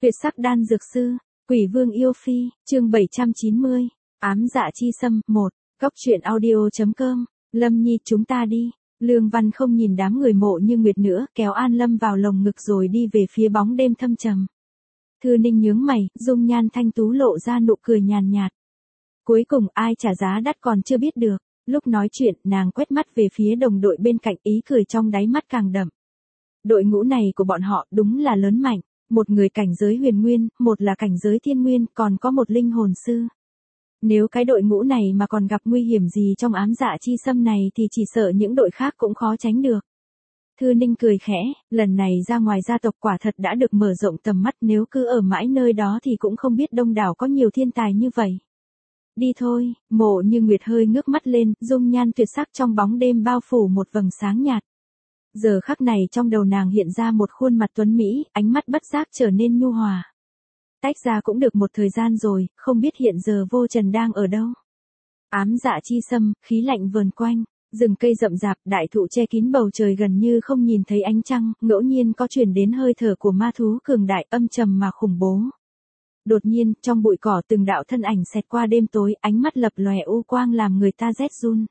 Tuyệt sắc đan dược sư, Quỷ Vương yêu phi, chương 790, ám dạ chi xâm, 1, Cốc truyện audio.com, Lâm Nhi chúng ta đi. Lương Văn không nhìn đám người Mộ Như Nguyệt nữa, kéo An Lâm vào lồng ngực rồi đi về phía bóng đêm thâm trầm. Thư Ninh nhướng mày, dung nhan thanh tú lộ ra nụ cười nhàn nhạt. Cuối cùng ai trả giá đắt còn chưa biết được. Lúc nói chuyện, nàng quét mắt về phía đồng đội bên cạnh, ý cười trong đáy mắt càng đậm. Đội ngũ này của bọn họ đúng là lớn mạnh, một người cảnh giới huyền nguyên, một là cảnh giới thiên nguyên, còn có một linh hồn sư. Nếu cái đội ngũ này mà còn gặp nguy hiểm gì trong ám dạ chi xâm này thì chỉ sợ những đội khác cũng khó tránh được. Thư Ninh cười khẽ, lần này ra ngoài gia tộc quả thật đã được mở rộng tầm mắt, nếu cứ ở mãi nơi đó thì cũng không biết đông đảo có nhiều thiên tài như vậy. Đi thôi, Mộ Như Nguyệt hơi ngước mắt lên, dung nhan tuyệt sắc trong bóng đêm bao phủ một vầng sáng nhạt. Giờ khắc này trong đầu nàng hiện ra một khuôn mặt tuấn mỹ, ánh mắt bất giác trở nên nhu hòa. Tách ra cũng được một thời gian rồi, không biết hiện giờ Vô Trần đang ở đâu. Ám dạ chi xâm, khí lạnh vờn quanh, rừng cây rậm rạp, đại thụ che kín bầu trời gần như không nhìn thấy ánh trăng, ngẫu nhiên có truyền đến hơi thở của ma thú cường đại, âm trầm mà khủng bố. Đột nhiên, trong bụi cỏ từng đạo thân ảnh xẹt qua đêm tối, ánh mắt lập lòe u quang làm người ta rét run.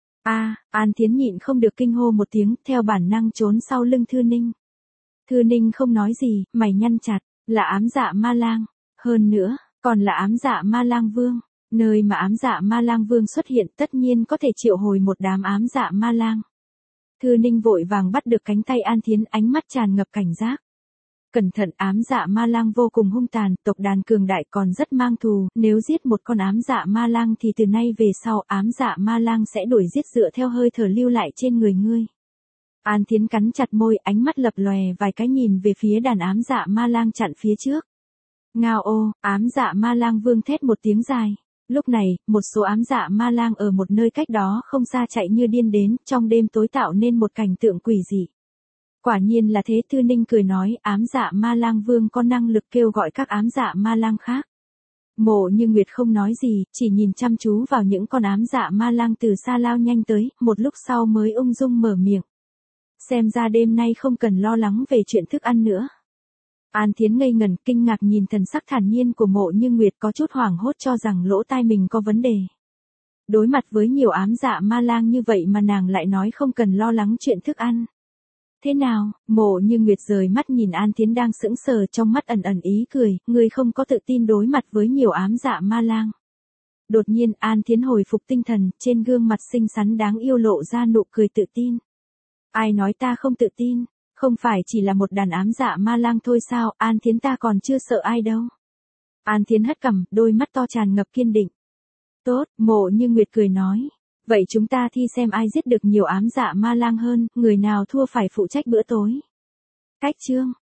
An Thiến nhịn không được kinh hô một tiếng, theo bản năng trốn sau lưng Thư Ninh. Thư Ninh không nói gì, mày nhăn chặt, là ám dạ ma lang, hơn nữa, còn là ám dạ ma lang vương. Nơi mà ám dạ ma lang vương xuất hiện tất nhiên có thể triệu hồi một đám ám dạ ma lang. Thư Ninh vội vàng bắt được cánh tay An Thiến, ánh mắt tràn ngập cảnh giác. Cẩn thận, ám dạ ma lang vô cùng hung tàn, tộc đàn cường đại còn rất mang thù, nếu giết một con ám dạ ma lang thì từ nay về sau ám dạ ma lang sẽ đuổi giết dựa theo hơi thở lưu lại trên người ngươi. An Thiến cắn chặt môi, ánh mắt lập lòe vài cái nhìn về phía đàn ám dạ ma lang chặn phía trước. Ngao ô, ám dạ ma lang vương thét một tiếng dài. Lúc này, một số ám dạ ma lang ở một nơi cách đó không xa chạy như điên đến, trong đêm tối tạo nên một cảnh tượng quỷ dị. Quả nhiên là thế, Thư Ninh cười nói, ám dạ ma lang vương có năng lực kêu gọi các ám dạ ma lang khác. Mộ Như Nguyệt không nói gì, chỉ nhìn chăm chú vào những con ám dạ ma lang từ xa lao nhanh tới, một lúc sau mới ung dung mở miệng. Xem ra đêm nay không cần lo lắng về chuyện thức ăn nữa. An Thiến ngây ngẩn, kinh ngạc nhìn thần sắc thản nhiên của Mộ Như Nguyệt, có chút hoảng hốt cho rằng lỗ tai mình có vấn đề. Đối mặt với nhiều ám dạ ma lang như vậy mà nàng lại nói không cần lo lắng chuyện thức ăn. Thế nào? Mộ Như Nguyệt rời mắt nhìn An Thiến đang sững sờ, trong mắt ẩn ẩn ý cười, người không có tự tin đối mặt với nhiều ám dạ ma lang. Đột nhiên An Thiến hồi phục tinh thần, trên gương mặt xinh xắn đáng yêu lộ ra nụ cười tự tin. Ai nói ta không tự tin, không phải chỉ là một đàn ám dạ ma lang thôi sao, An Thiến ta còn chưa sợ ai đâu. An Thiến hất cằm, đôi mắt to tràn ngập kiên định. Tốt, Mộ Như Nguyệt cười nói. Vậy chúng ta thi xem ai giết được nhiều ám dạ ma lang hơn, người nào thua phải phụ trách bữa tối. Cách chương,